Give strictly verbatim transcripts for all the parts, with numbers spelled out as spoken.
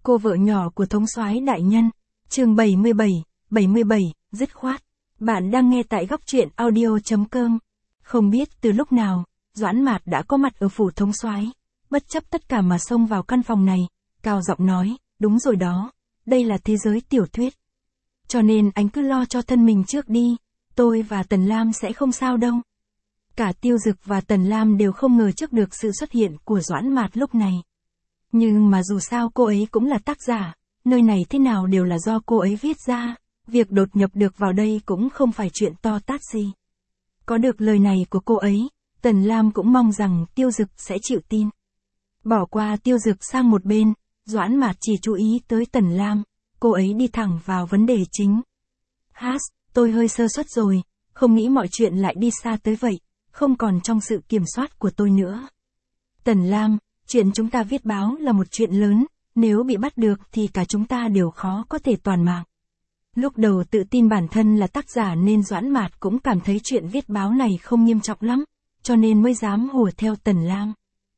Cô vợ nhỏ của thống soái đại nhân. Chương bảy mươi bảy, bảy mươi bảy, dứt khoát. Bạn đang nghe tại góc truyện audio chấm com. Không biết từ lúc nào, Doãn Mạt đã có mặt ở phủ thống soái, bất chấp tất cả mà xông vào căn phòng này, cao giọng nói, đúng rồi đó, đây là thế giới tiểu thuyết. Cho nên anh cứ lo cho thân mình trước đi, tôi và Tần Lam sẽ không sao đâu. Cả Tiêu Dực và Tần Lam đều không ngờ trước được sự xuất hiện của Doãn Mạt lúc này. Nhưng mà dù sao cô ấy cũng là tác giả, nơi này thế nào đều là do cô ấy viết ra, việc đột nhập được vào đây cũng không phải chuyện to tát gì. Có được lời này của cô ấy, Tần Lam cũng mong rằng Tiêu Dực sẽ chịu tin. Bỏ qua Tiêu Dực sang một bên, Doãn Mạt chỉ chú ý tới Tần Lam, cô ấy đi thẳng vào vấn đề chính. Hát, tôi hơi sơ suất rồi, không nghĩ mọi chuyện lại đi xa tới vậy, không còn trong sự kiểm soát của tôi nữa. Tần Lam, chuyện chúng ta viết báo là một chuyện lớn, nếu bị bắt được thì cả chúng ta đều khó có thể toàn mạng. Lúc đầu tự tin bản thân là tác giả nên Doãn Mạt cũng cảm thấy chuyện viết báo này không nghiêm trọng lắm, cho nên mới dám hùa theo Tần Lam.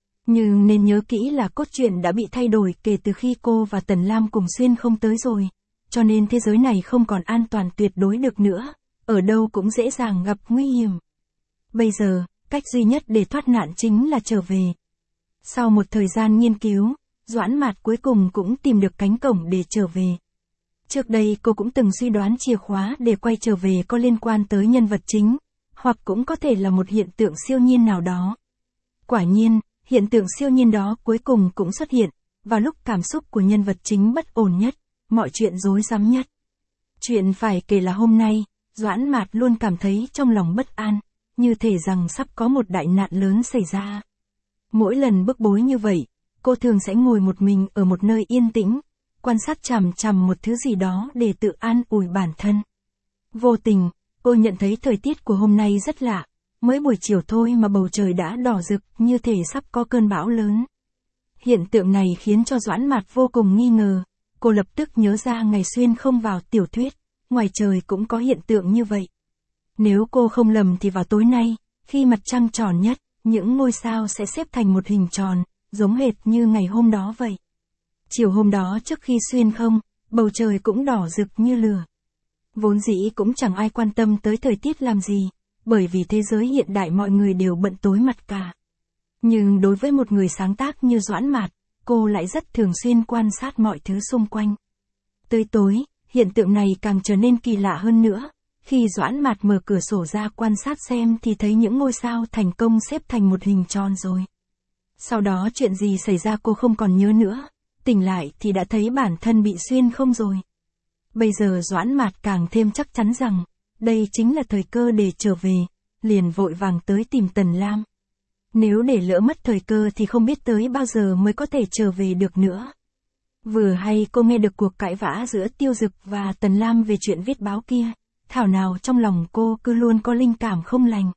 Nhưng nên nhớ kỹ là cốt truyện đã bị thay đổi kể từ khi cô và Tần Lam cùng xuyên không tới rồi, cho nên thế giới này không còn an toàn tuyệt đối được nữa, ở đâu cũng dễ dàng gặp nguy hiểm. Bây giờ, cách duy nhất để thoát nạn chính là trở về. Sau một thời gian nghiên cứu, Doãn Mạt cuối cùng cũng tìm được cánh cổng để trở về. Trước đây cô cũng từng suy đoán chìa khóa để quay trở về có liên quan tới nhân vật chính, hoặc cũng có thể là một hiện tượng siêu nhiên nào đó. Quả nhiên, hiện tượng siêu nhiên đó cuối cùng cũng xuất hiện, vào lúc cảm xúc của nhân vật chính bất ổn nhất, mọi chuyện rối rắm nhất. Chuyện phải kể là hôm nay, Doãn Mạt luôn cảm thấy trong lòng bất an, như thể rằng sắp có một đại nạn lớn xảy ra. Mỗi lần bức bối như vậy, cô thường sẽ ngồi một mình ở một nơi yên tĩnh, quan sát chằm chằm một thứ gì đó để tự an ủi bản thân. Vô tình, cô nhận thấy thời tiết của hôm nay rất lạ, mới buổi chiều thôi mà bầu trời đã đỏ rực như thể sắp có cơn bão lớn. Hiện tượng này khiến cho Doãn Mạt vô cùng nghi ngờ, cô lập tức nhớ ra ngày xuyên không vào tiểu thuyết, ngoài trời cũng có hiện tượng như vậy. Nếu cô không lầm thì vào tối nay, khi mặt trăng tròn nhất, những ngôi sao sẽ xếp thành một hình tròn, giống hệt như ngày hôm đó vậy. Chiều hôm đó trước khi xuyên không, bầu trời cũng đỏ rực như lửa. Vốn dĩ cũng chẳng ai quan tâm tới thời tiết làm gì, bởi vì thế giới hiện đại mọi người đều bận tối mặt cả. Nhưng đối với một người sáng tác như Doãn Mạt, cô lại rất thường xuyên quan sát mọi thứ xung quanh. Tới tối, hiện tượng này càng trở nên kỳ lạ hơn nữa. Khi Doãn Mạt mở cửa sổ ra quan sát xem thì thấy những ngôi sao thành công xếp thành một hình tròn rồi. Sau đó chuyện gì xảy ra cô không còn nhớ nữa, tỉnh lại thì đã thấy bản thân bị xuyên không rồi. Bây giờ Doãn Mạt càng thêm chắc chắn rằng, đây chính là thời cơ để trở về, liền vội vàng tới tìm Tần Lam. Nếu để lỡ mất thời cơ thì không biết tới bao giờ mới có thể trở về được nữa. Vừa hay cô nghe được cuộc cãi vã giữa Tiêu Dực và Tần Lam về chuyện viết báo kia. Thảo nào trong lòng cô cứ luôn có linh cảm không lành.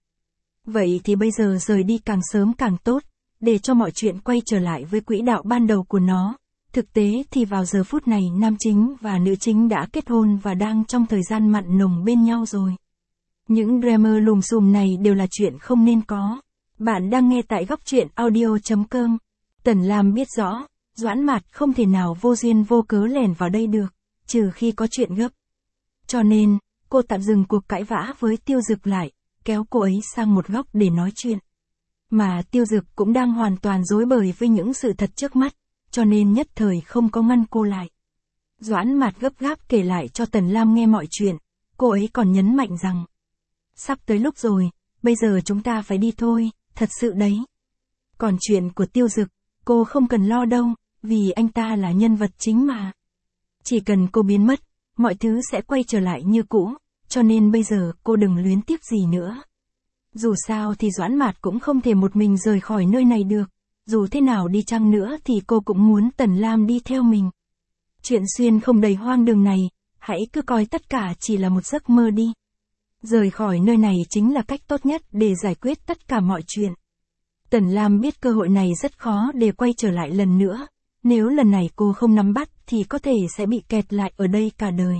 Vậy thì bây giờ rời đi càng sớm càng tốt, để cho mọi chuyện quay trở lại với quỹ đạo ban đầu của nó. Thực tế thì vào giờ phút này nam chính và nữ chính đã kết hôn và đang trong thời gian mặn nồng bên nhau rồi. Những drama lùm xùm này đều là chuyện không nên có. Bạn đang nghe tại góc truyện audio chấm com. Tần Lam biết rõ, Doãn Mạt không thể nào vô duyên vô cớ lẻn vào đây được, trừ khi có chuyện gấp. Cho nên, cô tạm dừng cuộc cãi vã với Tiêu Dực lại, kéo cô ấy sang một góc để nói chuyện. Mà Tiêu Dực cũng đang hoàn toàn rối bời với những sự thật trước mắt, cho nên nhất thời không có ngăn cô lại. Doãn Mạt gấp gáp kể lại cho Tần Lam nghe mọi chuyện, cô ấy còn nhấn mạnh rằng, sắp tới lúc rồi, bây giờ chúng ta phải đi thôi, thật sự đấy. Còn chuyện của Tiêu Dực, cô không cần lo đâu, vì anh ta là nhân vật chính mà. Chỉ cần cô biến mất, mọi thứ sẽ quay trở lại như cũ, cho nên bây giờ cô đừng luyến tiếc gì nữa. Dù sao thì Doãn Mạt cũng không thể một mình rời khỏi nơi này được, dù thế nào đi chăng nữa thì cô cũng muốn Tần Lam đi theo mình. Chuyện xuyên không đầy hoang đường này, hãy cứ coi tất cả chỉ là một giấc mơ đi. Rời khỏi nơi này chính là cách tốt nhất để giải quyết tất cả mọi chuyện. Tần Lam biết cơ hội này rất khó để quay trở lại lần nữa. Nếu lần này cô không nắm bắt thì có thể sẽ bị kẹt lại ở đây cả đời.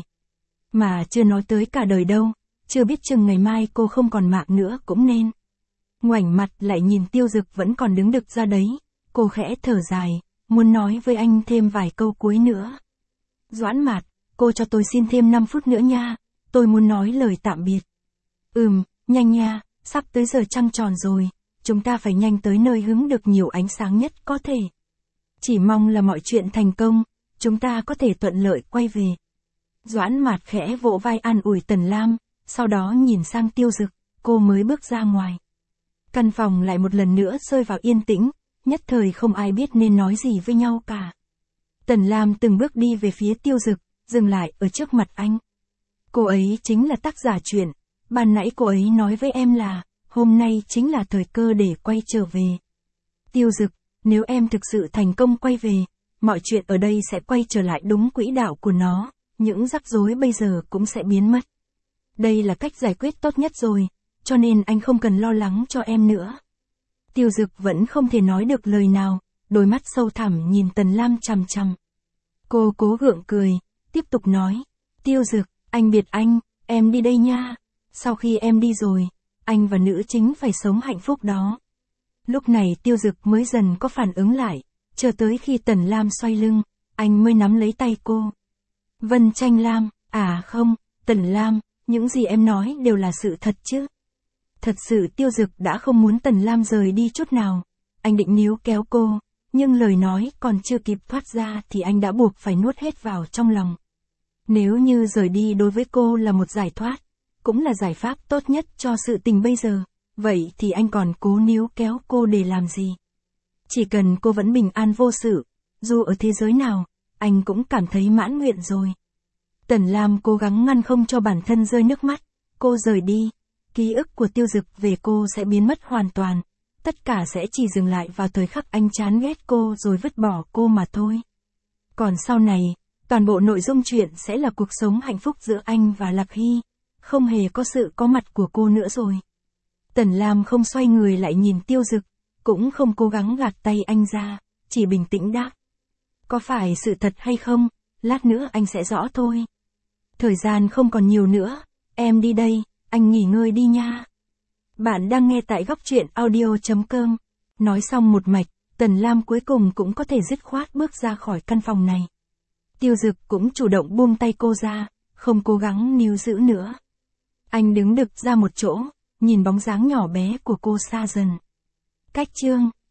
Mà chưa nói tới cả đời đâu, chưa biết chừng ngày mai cô không còn mạng nữa cũng nên. Ngoảnh mặt lại nhìn Tiêu Dực vẫn còn đứng đực ra đấy, cô khẽ thở dài, muốn nói với anh thêm vài câu cuối nữa. Doãn Mạt, cô cho tôi xin thêm năm phút nữa nha, tôi muốn nói lời tạm biệt. Ừm, nhanh nha, sắp tới giờ trăng tròn rồi, chúng ta phải nhanh tới nơi hứng được nhiều ánh sáng nhất có thể. Chỉ mong là mọi chuyện thành công, chúng ta có thể thuận lợi quay về. Doãn Mạt khẽ vỗ vai an ủi Tần Lam, sau đó nhìn sang Tiêu Dực, cô mới bước ra ngoài. Căn phòng lại một lần nữa rơi vào yên tĩnh, nhất thời không ai biết nên nói gì với nhau cả. Tần Lam từng bước đi về phía Tiêu Dực, dừng lại ở trước mặt anh. Cô ấy chính là tác giả truyện, ban nãy cô ấy nói với em là, hôm nay chính là thời cơ để quay trở về. Tiêu Dực, nếu em thực sự thành công quay về, mọi chuyện ở đây sẽ quay trở lại đúng quỹ đạo của nó, những rắc rối bây giờ cũng sẽ biến mất. Đây là cách giải quyết tốt nhất rồi, cho nên anh không cần lo lắng cho em nữa. Tiêu Dực vẫn không thể nói được lời nào, đôi mắt sâu thẳm nhìn Tần Lam chằm chằm. Cô cố gượng cười, tiếp tục nói, Tiêu Dực, anh biệt anh, em đi đây nha. Sau khi em đi rồi, anh và nữ chính phải sống hạnh phúc đó. Lúc này Tiêu Dực mới dần có phản ứng lại, chờ tới khi Tần Lam xoay lưng, anh mới nắm lấy tay cô. Vân Tranh Lam, à không, Tần Lam, những gì em nói đều là sự thật chứ. Thật sự Tiêu Dực đã không muốn Tần Lam rời đi chút nào. Anh định níu kéo cô, nhưng lời nói còn chưa kịp thoát ra thì anh đã buộc phải nuốt hết vào trong lòng. Nếu như rời đi đối với cô là một giải thoát, cũng là giải pháp tốt nhất cho sự tình bây giờ, vậy thì anh còn cố níu kéo cô để làm gì? Chỉ cần cô vẫn bình an vô sự, dù ở thế giới nào, anh cũng cảm thấy mãn nguyện rồi. Tần Lam cố gắng ngăn không cho bản thân rơi nước mắt, cô rời đi, ký ức của Tiêu Dực về cô sẽ biến mất hoàn toàn, tất cả sẽ chỉ dừng lại vào thời khắc anh chán ghét cô rồi vứt bỏ cô mà thôi. Còn sau này, toàn bộ nội dung chuyện sẽ là cuộc sống hạnh phúc giữa anh và Lạc Hy, không hề có sự có mặt của cô nữa rồi. Tần Lam không xoay người lại nhìn Tiêu Dực, cũng không cố gắng gạt tay anh ra, chỉ bình tĩnh đáp. Có phải sự thật hay không, lát nữa anh sẽ rõ thôi. Thời gian không còn nhiều nữa, em đi đây, anh nghỉ ngơi đi nha. Bạn đang nghe tại góc truyện audio chấm com. Nói xong một mạch, Tần Lam cuối cùng cũng có thể dứt khoát bước ra khỏi căn phòng này. Tiêu Dực cũng chủ động buông tay cô ra, không cố gắng níu giữ nữa. Anh đứng đực ra một chỗ, nhìn bóng dáng nhỏ bé của cô xa dần. Cách chương